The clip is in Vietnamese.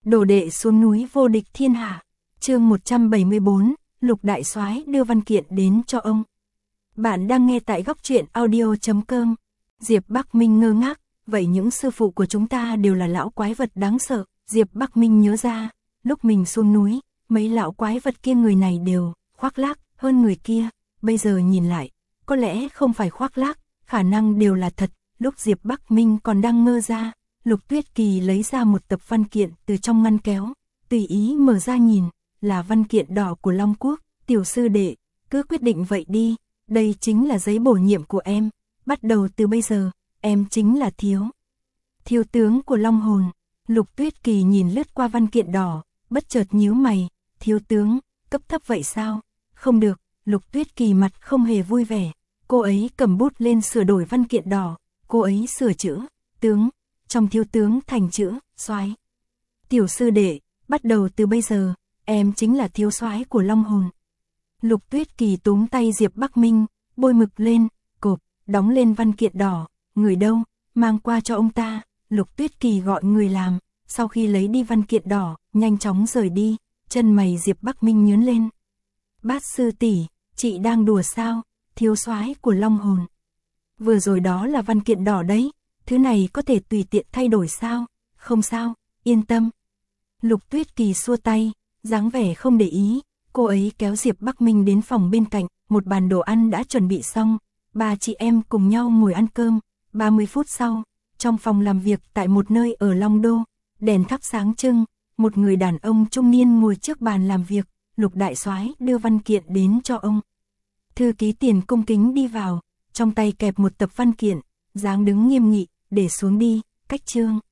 Đồ đệ xuống núi vô địch thiên hạ. Chương 174, Lục đại soái đưa văn kiện đến cho ông. Bạn đang nghe tại góc truyện audio.com. Diệp Bắc Minh ngơ ngác, vậy những sư phụ của chúng ta đều là lão quái vật đáng sợ. Diệp Bắc Minh nhớ ra, lúc mình xuống núi, mấy lão quái vật kia người này đều khoác lác hơn người kia. Bây giờ nhìn lại, có lẽ không phải khoác lác, khả năng đều là thật. Lúc Diệp Bắc Minh còn đang ngơ ra, Lục Tuyết Kỳ lấy ra một tập văn kiện từ trong ngăn kéo, tùy ý mở ra nhìn, là văn kiện đỏ của Long Quốc. Tiểu sư đệ, cứ quyết định vậy đi, đây chính là giấy bổ nhiệm của em, bắt đầu từ bây giờ, em chính là thiếu tướng của Long Hồn. Lục Tuyết Kỳ nhìn lướt qua văn kiện đỏ, bất chợt nhíu mày, thiếu tướng, cấp thấp vậy sao? Không được. Lục Tuyết Kỳ mặt không hề vui vẻ, cô ấy cầm bút lên sửa đổi văn kiện đỏ, cô ấy sửa chữ tướng, trong thiếu tướng thành chữ soái. Tiểu sư đệ, bắt đầu từ bây giờ, em chính là thiếu soái của Long Hồn. Lục Tuyết Kỳ túm tay Diệp Bắc Minh, bôi mực lên, cộp, đóng lên văn kiện đỏ, người đâu, mang qua cho ông ta. Lục Tuyết Kỳ gọi người làm, sau khi lấy đi văn kiện đỏ, nhanh chóng rời đi. Chân mày Diệp Bắc Minh nhướng lên. Bát sư tỷ, chị đang đùa sao? Thiếu soái của Long Hồn. Vừa rồi đó là văn kiện đỏ đấy, thứ này có thể tùy tiện thay đổi sao? Không sao, yên tâm. Lục Tuyết Kỳ xua tay, dáng vẻ không để ý, cô ấy kéo Diệp Bắc Minh đến phòng bên cạnh, một bàn đồ ăn đã chuẩn bị xong, ba chị em cùng nhau ngồi ăn cơm. 30 phút sau, trong phòng làm việc tại một nơi ở Long Đô, đèn thắp sáng trưng, một người đàn ông trung niên ngồi trước bàn làm việc. Lục đại soái đưa văn kiện đến cho ông. Thư ký Tiền cung kính đi vào, trong tay kẹp một tập văn kiện, dáng đứng nghiêm nghị, để xuống đi, cách chương.